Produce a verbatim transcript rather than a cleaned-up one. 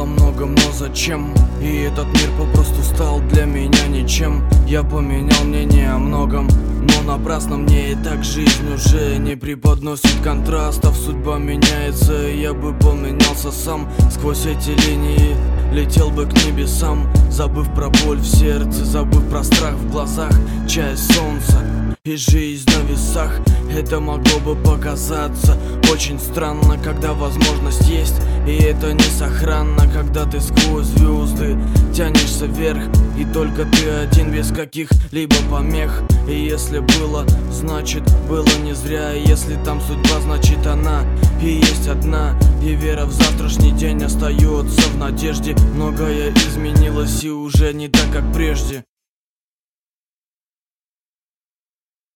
о многом, но зачем? И этот мир попросту стал для меня ничем. Я поменял мнение о многом, но напрасно, мне и так жизнь уже не преподносит контрастов. Судьба меняется, и я бы поменялся сам. Сквозь эти линии летел бы к небесам, забыв про боль в сердце, забыв про страх в глазах. Часть солнца и жизнь на весах. Это могло бы показаться очень странно, когда возможность есть, и это не сохранно. Когда ты сквозь звезды тянешься вверх, и только ты один, без каких-либо помех. И если было, значит было не зря. И если там судьба, значит она и есть одна. И вера в завтрашний день остается в надежде. Многое изменилось и уже не так, как прежде.